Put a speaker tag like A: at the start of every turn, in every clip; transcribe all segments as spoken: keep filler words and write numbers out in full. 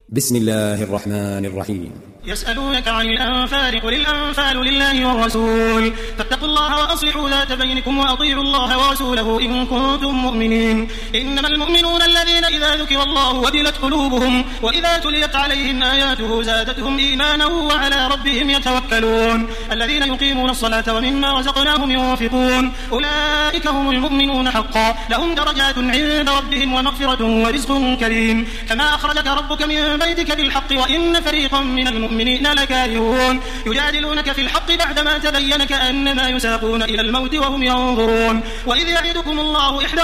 A: بسم الله الرحمن الرحيم.
B: يسألونك عن الأنفال قل الأنفال لله والرسول فاتقوا الله وأصلحوا ذات بينكم وأطيعوا الله ورسوله إن كنتم مؤمنين. إنما المؤمنون الذين إذا ذكر الله وجلت قلوبهم وإذا تليت عليهم آياته زادتهم إيمانا وعلى ربهم يتوكلون الذين يقيمون الصلاة ومما رزقناهم ينفقون أولئك هم المؤمنون حقا لهم درجات عند ربهم ومغفرة ورزق كريم. كما أخرجك ربك من بيتك بالحق وإن فريقا من المؤمنين لكارهون يجادلونك في الحق بعدما تبين كأنما يساقون إلى الموت وهم ينظرون. وإذ يعدكم الله إحدى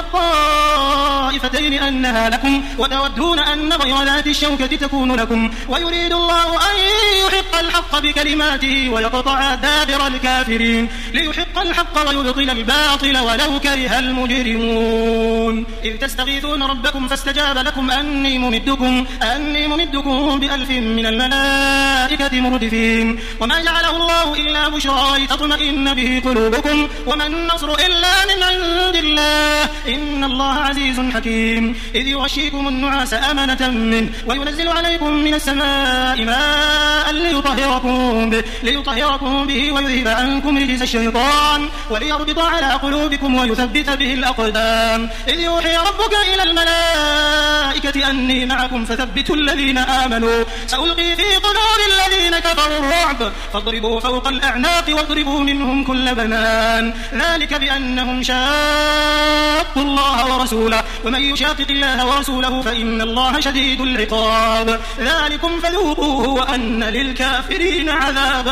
B: الطائفتين أنها لكم وتودون أن غير ذات الشوكة تكون لكم ويريد الله أن يحق الحق بكلماته ويقطع دابر الكافرين ليحق الحق ويبطل الباطل ولو كره المجرمون. إذ تستغيثون ربكم فاستجاب لكم أني ممدكم أني ممدكم بألف من الملائكة مردفين. وما جعله الله إلا بشرى لتطمئن به قلوبكم وما النصر إلا من عند الله إن الله عزيز حكيم. إذ يغشيكم النعاس أمنة منه وينزل عليكم من السماء ماء ليطهركم به, ليطهركم به ويذهب عنكم رجس الشيطان وليربط على قلوبكم ويثبت به الأقدام. إذ يوحي ربك إلى الملائكة أني معكم فثبتوا الذين آمنوا سألقي في قلوب الذين كفروا الرعب فاضربوا فوق الأعناق واضربوا منهم كل بنان ذلك بأنهم شاقوا الله ورسوله ومن يشاقق الله ورسوله فإن الله شديد العقاب. ذلكم فذوقوه وأن للكافرين عذاب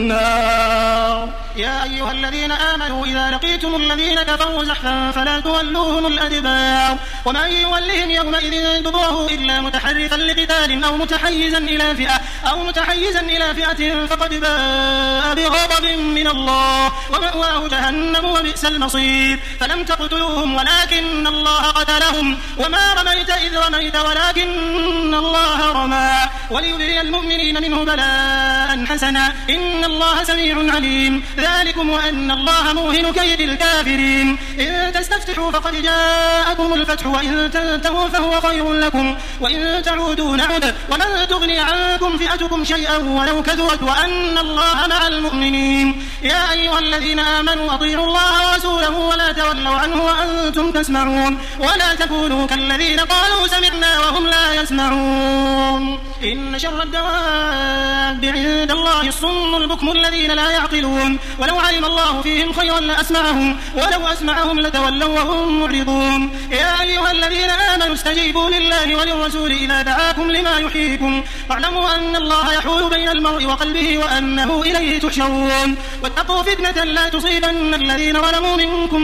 B: النار. يا أيها الذين آمنوا إذا لقيتم الذين كفروا زحفا فلا تولوهم الأدبار ومن يولهم يومئذ دبره إلا متحرفا لقتال أو متحيزا إلى فئة أو متحيزا إلى فئة فقد باء بغضب من الله ومأواه جهنم وبئس المصير. فلم تقتلوهم ولكن الله قتلهم وما رميت إذ رميت ولكن الله رمى وليبلي المؤمنين منه بلاء حسنا إن الله سميع عليم. ذلكم وأن الله موهن كيد الكافرين. إن تستفتحوا فقد جاءكم الفتح وإن تنتهوا فهو خير لكم وإن تعودوا نعد ولن تغني عنكم فئتكم شيئا ولو كثرت وأن الله مع المؤمنين. يا أيها الذين آمنوا أطيعوا الله ورسوله ولا تولوا عنه وأنتم تسمعون ولا تكونوا كالذين قالوا سمعنا وهم لا يسمعون. إن شر الدواب عند الله الصم البكم الذين لا يعقلون ولو علم الله فيهم خيرا لأسمعهم ولو أسمعهم لتولوا وهم معرضون. يا أيها الذين آمنوا استجيبوا لله وللرسول إذا دعاكم لما يحييكم واعلموا أن الله يحول بين المرء وقلبه وأنه إليه تحشرون. واتقوا فتنة لا تصيبن الذين ظلموا منكم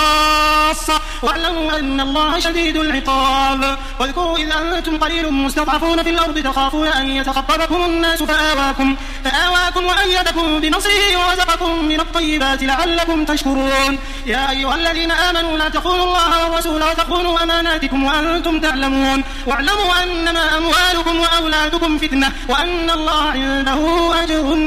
B: خاصة واعلموا أن الله شديد العقاب. واذكروا إذ أنتم قليل مستضعفون في الأرض تخافون أن يتخطفكم الناس فآواكم, فآواكم وأيدكم بنصره ورزقكم من الطيبات لعلكم تشكرون. يا أيها الذين آمنوا لا تخونوا الله والرسول وتخونوا أماناتكم وأنتم تعلمون واعلموا أنما أموالكم وأولادكم فتنة وأن الله عنده أجر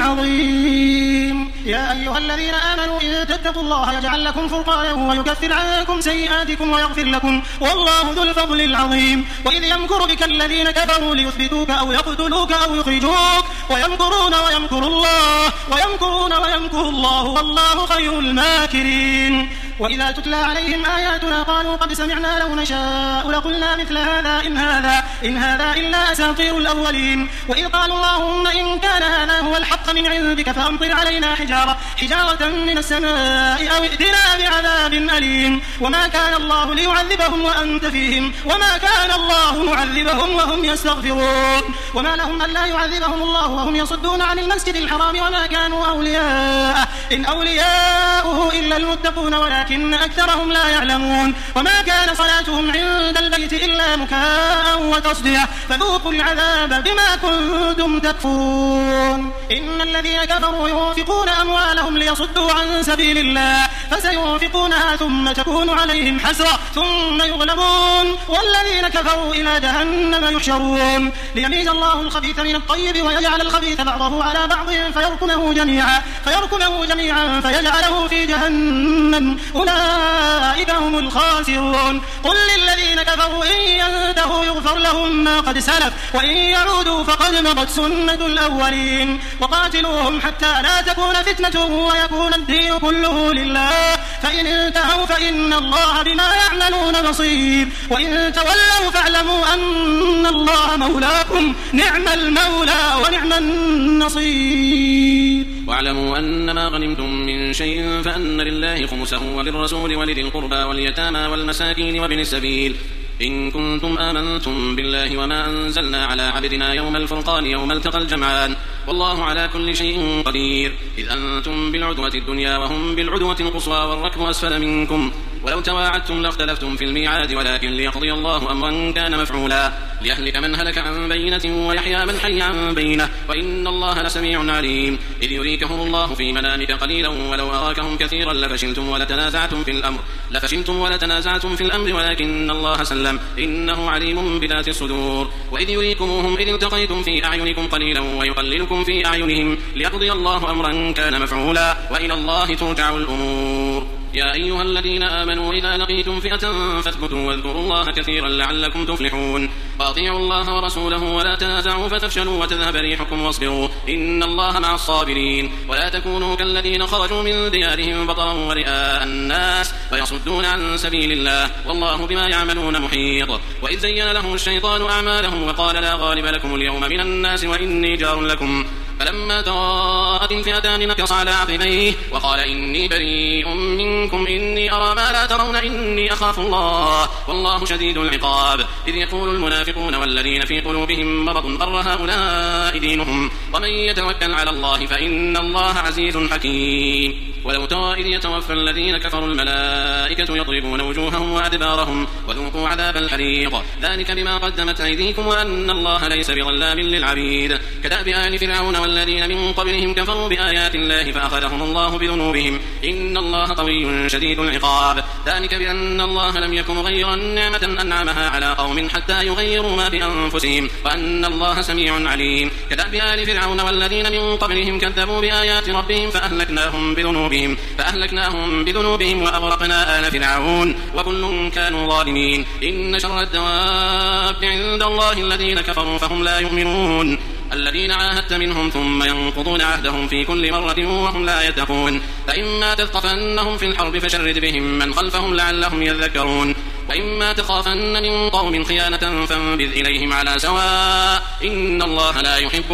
B: عظيم. يا أيها الذين آمنوا إن تتقوا الله يجعل لكم فرقانا ويكفر عنكم سيئاتكم ويغفر لكم والله ذو الفضل العظيم. وإذ يمكر بك الذين كفروا ليثبتوك أو يقتلوك أو يخرجوك ويمكرون ويمكر الله ويمكرون ويمكر الله والله خير الماكرين. وإذا تتلى عليهم آياتنا قالوا قد سمعنا لو نشاء لقلنا مثل هذا إن هذا إن هذا إلا أساطير الأولين. وإذ قالوا اللهم إن كان هذا هو الحق من عندك فأمطر علينا حجارة حجارة من السماء أو ائتنا بعذاب أليم. وما كان الله ليعذبهم وأنت فيهم وما كان الله معذبهم وهم يستغفرون. وما لهم ألا يعذبهم الله وهم يصدون عن المسجد الحرام وما كانوا أولياءه إن أولياؤه إلا المتقون ولكن أكثرهم لا يعلمون. وما كان صلاتهم عند البيت إلا مكاء وتصدية فذوقوا العذاب بما كنتم تكفرون. إن الذين كفروا ينفقون أموالهم ليصدوا عن سبيل الله فسينفقونها ثم تكون عليهم حسرة ثم يغلبون والذين كفروا إلى جهنم يحشرون. ليميز الله الخبيث من الطيب ويجعل الخبيث بعضه على بعض فيركمه جميعا فيركمه جميعا جميعا فيجعله في جهنم أولئك هم الخاسرون. قل للذين كفروا إن ينتهوا يغفر لهم ما قد سلف وإن يعودوا فقد مضت سنة الأولين وقاتلوهم حتى لا تكون فتنة ويكون الدين كله لله فإن انتهوا فإن الله بما يعملون بصير وإن تولوا فاعلموا أن الله مولاكم نعم المولى ونعم النصير.
C: واعلموا أن ما غنمتم من شيء فأن لله خمسه وللرسول ولذي القربى واليتامى والمساكين وابن السبيل إن كنتم آمنتم بالله وما أنزلنا على عبدنا يوم الفرقان يوم التقى الجمعان والله على كل شيء قدير. إذ أنتم بالعدوة الدنيا وهم بالعدوة القصوى والركب أسفل منكم ولو تواعدتم لاختلفتم في الميعاد ولكن ليقضي الله أمرا كان مفعولا ليهلك من هلك عن بينة ويحيى من حي عن بينة وإن الله لسميع عليم. إذ يريكهم الله في منامك قليلا ولو أراكهم كثيرا لفشلتم ولتنازعتم في الأمر لفشلتم ولتنازعتم في الأمر ولكن الله سلم إنه عليم بذات الصدور. وإذ يريكموهم إذ التقيتم في أعينكم قليلا ويقللكم في أعينهم ليقضي الله أمرا كان مفعولا وإلى الله ترجع الأمور. يا أيها الذين آمنوا إذا لقيتم فئة فاثبتوا واذكروا الله كثيرا لعلكم تفلحون. وأطيعوا الله ورسوله ولا تنازعوا فتفشلوا وتذهب ريحكم واصبروا إن الله مع الصابرين. ولا تكونوا كالذين خرجوا من ديارهم بطرا ورئاء الناس ويصدون عن سبيل الله والله بما يعملون محيط. وإذ زين لهم الشيطان أعمالهم وقال لا غالب لكم اليوم من الناس وإني جار لكم فلما تراءت الفئتان نكص على عقبيه وقال إني بريء منكم إني أرى ما لا ترون إني أخاف الله والله شديد العقاب. إذ يقول المنافقون والذين في قلوبهم مرض غر هؤلاء دينهم ومن يتوكل على الله فإن الله عزيز حكيم. ولو ترى إذ يتوفى الذين كفروا الملائكة يضربون وجوههم وأدبارهم وذوقوا عذاب الحريق ذلك بما قدمت أيديكم وأن الله ليس بظلام للعبيد. كدأب آل فرعون والذين من قبلهم كفروا بآيات الله فأخذهم الله بذنوبهم إن الله قوي شديد العقاب. ذلك بأن الله لم يكن غير نعمة أنعمها على قوم حتى يغيروا ما بأنفسهم وأن الله سميع عليم. كدأب آل فرعون والذين من قبلهم كذبوا بآيات ربهم فأهلكناهم بذنوبهم فأهلكناهم بذنوبهم وأغرقنا آل فرعون وكل كانوا ظالمين. إن شر الدواب عند الله الذين كفروا فهم لا يؤمنون الذين عاهدت منهم ثم ينقضون عهدهم في كل مرة وهم لا يتقون. فإما تثقفنهم في الحرب فشرد بهم من خلفهم لعلهم يذكرون وإما تخافن من قوم خيانة فانبذ إليهم على سواء إن الله لا يحب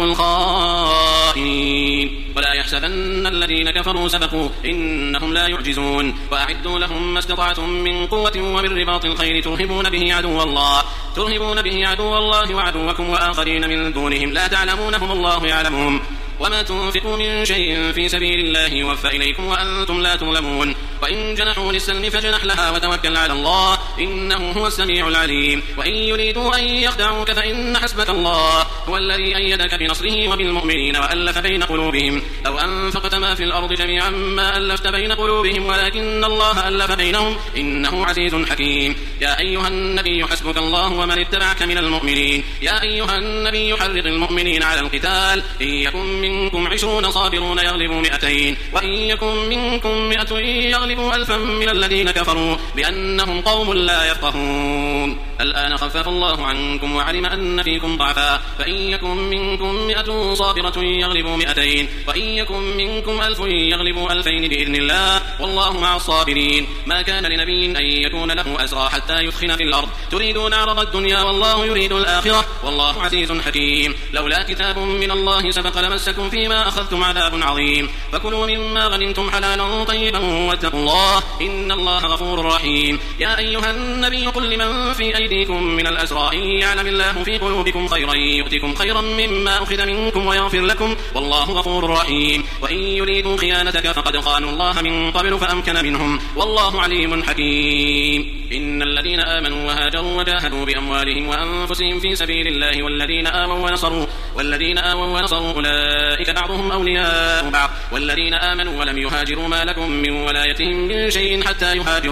C: الخائنين. ولا يحسبن الذين كفروا سبقوا إنهم لا يعجزون. وأعدوا لهم ما استطعتم من قوة ومن رباط الخيل ترهبون به عدو الله ترهبون به عدو الله وعدوكم وآخرين من دونهم لا تعلمونهم الله يعلمهم. وما تنفقوا من شيء في سبيل الله يوفى إليكم وأنتم لا تظلمون. وإن جنحوا للسلم فاجنح لها وتوكل على الله إنه هو السميع العليم. وإن يريدوا أن يخدعوك فإن حسبك الله هو الذي أيدك بنصره وبالمؤمنين وألف بين قلوبهم. لو أنفقت ما في الأرض جميعا ما ألفت بين قلوبهم ولكن الله ألف بينهم إنه عزيز حكيم. يا أيها النبي حسبك الله ومن اتبعك من المؤمنين. يا أيها النبي حرض المؤمنين على القتال إن يكن منكم عشرون صابرون يغلبوا مئتين وإن يكن منكم مئة يغلبوا ألفا من الذين كفروا بأنهم قوم لا يفقهون. الآن خفف الله عنكم وعلم أن فيكم ضعفا فإن يكن منكم مئة صابرة يغلبوا مئتين وإن يكن منكم ألف يغلبوا ألفين بإذن الله والله مع الصابرين. ما كان لنبي أن يكون له أسرى حتى يثخن في الأرض تريدون عرض الدنيا والله يريد الآخرة والله عزيز حكيم. لولا كتاب من الله سبق لمسكم فيما أخذتم عذاب عظيم. فكلوا مما غنمتم حلالا طيبا واتقوا الله إن الله غفور رحيم. يا أيها النبي قل لمن في أيديكم من الأسرى إن يعلم الله في قلوبكم خيرا يؤتكم خيرا مما أخذ منكم ويغفر لكم والله غفور رحيم. وإن يريدوا خيانتك فقد خانوا الله من قبل فأمكن منهم والله عليم حكيم. إن الذين آمنوا وهاجروا وجاهدوا بأموالهم وأنفسهم في سبيل الله والذين آووا ونصروا والذين آووا ونصروا أولئك بعضهم أولياء بعض والذين آمنوا ولم يهاجروا ما لكم من ولايتهم من شيء حتى يهاجروا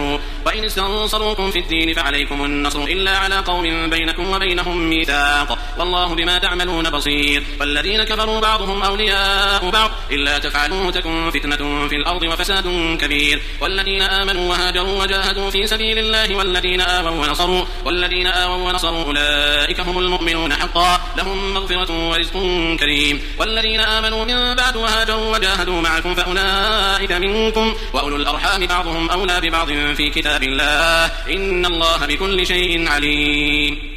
C: وإن استنصروكم في الدين فعليكم النصر إلا على قوم بينكم وبينهم ميثاق والله بما تعملون بصير والذين كفروا بعضهم أولياء بعض إلا تفعلوه تكن فتنة في الأرض وفساد كبير والذين آمنوا وهاجروا وجاهدوا في سبيل الله والذين آووا ونصروا والذين آووا ونصروا أولئك هم المؤمنون حقا لهم مغفرة ورزق كريم والذين آمنوا من بعد وهاجروا وجاهدوا معكم فأولئك منكم وأولو الأرحام بعضهم أولى ببعض في كتاب الله إن الله بكل شيء عليم.